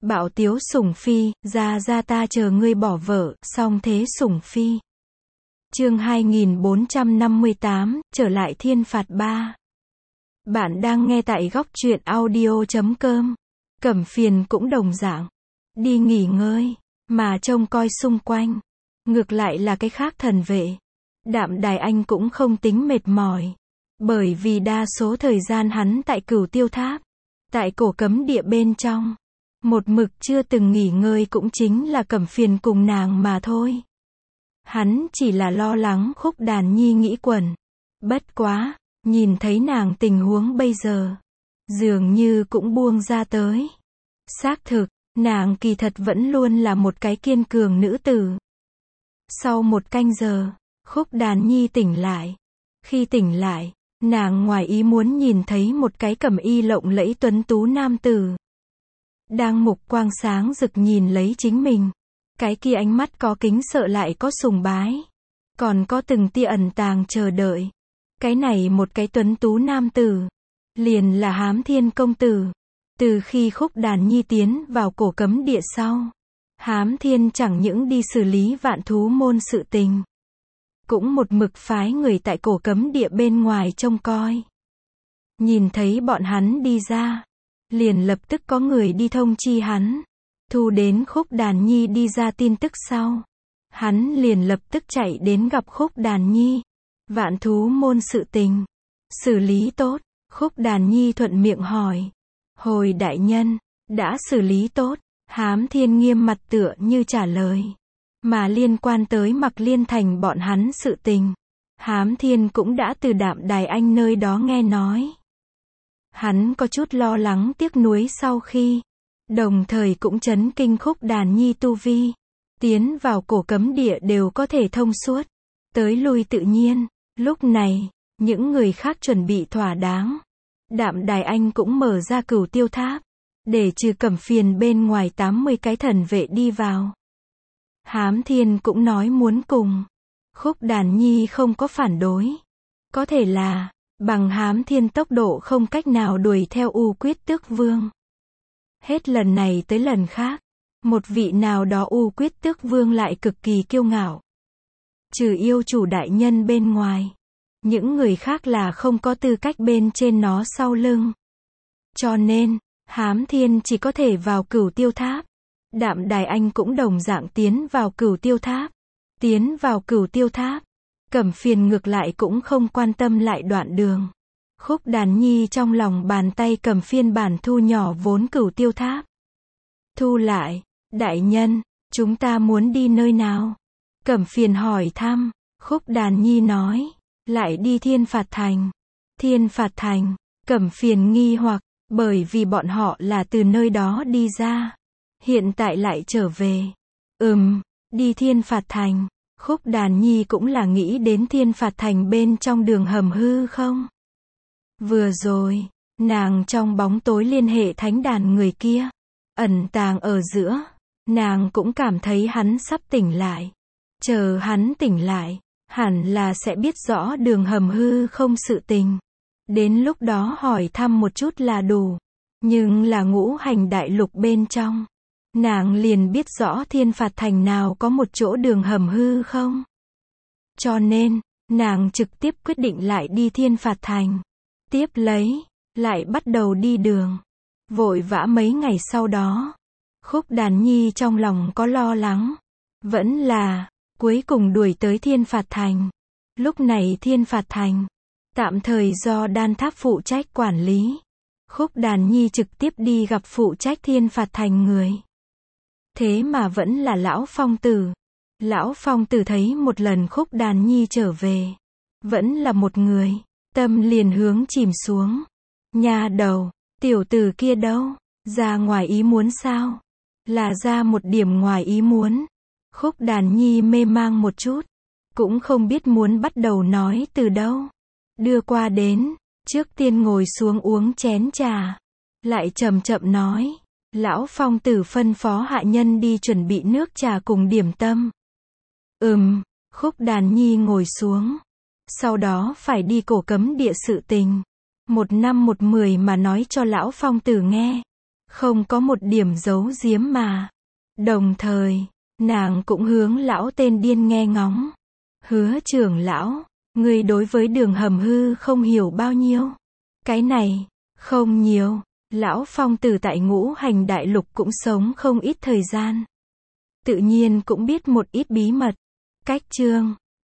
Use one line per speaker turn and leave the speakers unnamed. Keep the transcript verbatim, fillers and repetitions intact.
Bạo tiếu sủng phi, ra ra ta chờ ngươi bỏ vợ, song thế sủng phi. Chương hai nghìn bốn trăm năm mươi tám, trở lại thiên phạt ba. Bạn đang nghe tại góc truyện audio chấm com. Cẩm Phiền cũng đồng dạng. Đi nghỉ ngơi, mà trông coi xung quanh. Ngược lại là cái khác thần vệ. Đạm Đài Anh cũng không tính mệt mỏi. Bởi vì đa số thời gian hắn tại Cửu Tiêu Tháp. Tại cổ cấm địa bên trong. Một mực chưa từng nghỉ ngơi cũng chính là Cẩm Phiền cùng nàng mà thôi. Hắn chỉ là lo lắng Khúc Đàn Nhi nghĩ quẩn. Bất quá, nhìn thấy nàng tình huống bây giờ. Dường như cũng buông ra tới. Xác thực, nàng kỳ thật vẫn luôn là một cái kiên cường nữ tử. Sau một canh giờ, Khúc Đàn Nhi tỉnh lại. Khi tỉnh lại, nàng ngoài ý muốn nhìn thấy một cái cẩm y lộng lẫy tuấn tú nam tử. Đang mục quang sáng rực nhìn lấy chính mình. Cái kia ánh mắt có kính sợ lại có sùng bái. Còn có từng tia ẩn tàng chờ đợi. Cái này một cái tuấn tú nam tử. Liền là Hám Thiên công tử. Từ khi Khúc Đàn Nhi tiến vào cổ cấm địa sau. Hám Thiên chẳng những đi xử lý vạn thú môn sự tình. Cũng một mực phái người tại cổ cấm địa bên ngoài trông coi. Nhìn thấy bọn hắn đi ra. Liền lập tức có người đi thông chi hắn. Thu đến Khúc Đàn Nhi đi ra tin tức sau. Hắn liền lập tức chạy đến gặp Khúc Đàn Nhi. Vạn thú môn sự tình. Xử lý tốt. Khúc Đàn Nhi thuận miệng hỏi. Hồi đại nhân, đã xử lý tốt. Hám Thiên nghiêm mặt tựa như trả lời. Mà liên quan tới Mặc Liên Thành bọn hắn sự tình. Hám Thiên cũng đã từ Đạm Đài Anh nơi đó nghe nói. Hắn có chút lo lắng tiếc nuối sau khi. Đồng thời cũng chấn kinh Khúc Đàn Nhi tu vi. Tiến vào cổ cấm địa đều có thể thông suốt. Tới lui tự nhiên. Lúc này, những người khác chuẩn bị thỏa đáng. Đạm Đài Anh cũng mở ra Cửu Tiêu Tháp. Để trừ Cẩm Phiền bên ngoài tám mươi cái thần vệ đi vào. Hám Thiên cũng nói muốn cùng. Khúc Đàn Nhi không có phản đối. Có thể là, bằng Hám Thiên tốc độ không cách nào đuổi theo U Quyết Tước Vương. Hết lần này tới lần khác. Một vị nào đó U Quyết Tước Vương lại cực kỳ kiêu ngạo. Trừ yêu chủ đại nhân bên ngoài. Những người khác là không có tư cách bên trên nó sau lưng. Cho nên, Hám Thiên chỉ có thể vào Cửu Tiêu Tháp. Đạm Đài Anh cũng đồng dạng tiến vào Cửu Tiêu Tháp. Tiến vào Cửu Tiêu Tháp. Cẩm Phiền ngược lại cũng không quan tâm lại đoạn đường. Khúc Đàn Nhi trong lòng bàn tay cầm phiên bản thu nhỏ vốn Cửu Tiêu Tháp. Thu lại, đại nhân, chúng ta muốn đi nơi nào? Cẩm Phiền hỏi thăm. Khúc Đàn Nhi nói, lại đi Thiên Phạt Thành. Thiên Phạt Thành, Cẩm Phiền nghi hoặc, bởi vì bọn họ là từ nơi đó đi ra. Hiện tại lại trở về. Ừm, đi Thiên Phạt Thành. Khúc Đàn Nhi cũng là nghĩ đến Thiên Phạt Thành bên trong đường hầm hư không? Vừa rồi, nàng trong bóng tối liên hệ thánh đàn người kia. Ẩn tàng ở giữa. Nàng cũng cảm thấy hắn sắp tỉnh lại. Chờ hắn tỉnh lại. Hẳn là sẽ biết rõ đường hầm hư không sự tình. Đến lúc đó hỏi thăm một chút là đủ. Nhưng là ngũ hành đại lục bên trong. Nàng liền biết rõ Thiên Phạt Thành nào có một chỗ đường hầm hư không. Cho nên, nàng trực tiếp quyết định lại đi Thiên Phạt Thành. Tiếp lấy, lại bắt đầu đi đường. Vội vã mấy ngày sau đó. Khúc Đàn Nhi trong lòng có lo lắng. Vẫn là, cuối cùng đuổi tới Thiên Phạt Thành. Lúc này Thiên Phạt Thành, tạm thời do Đan Tháp phụ trách quản lý. Khúc Đàn Nhi trực tiếp đi gặp phụ trách Thiên Phạt Thành người. Thế mà vẫn là Lão Phong Tử. Lão Phong Tử thấy một lần Khúc Đàn Nhi trở về. Vẫn là một người. Tâm liền hướng chìm xuống. Nha đầu, tiểu tử kia đâu? Ra ngoài ý muốn sao? Là ra một điểm ngoài ý muốn. Khúc Đàn Nhi mê mang một chút. Cũng không biết muốn bắt đầu nói từ đâu. Đưa qua đến. Trước tiên ngồi xuống uống chén trà. Lại chậm chậm nói. Lão Phong Tử phân phó hạ nhân đi chuẩn bị nước trà cùng điểm tâm. Ừm, Khúc Đàn Nhi ngồi xuống. Sau đó phải đi cổ cấm địa sự tình. Một năm một mười mà nói cho Lão Phong Tử nghe. không có một điểm giấu giếm mà. Đồng thời, nàng cũng hướng lão tên điên nghe ngóng. Hứa trưởng lão, ngươi đối với đường hầm hư không hiểu bao nhiêu. Cái này, không nhiều, lão phong tử tại ngũ hành đại lục cũng sống không ít thời gian. Tự nhiên cũng biết một ít bí mật. Cách chương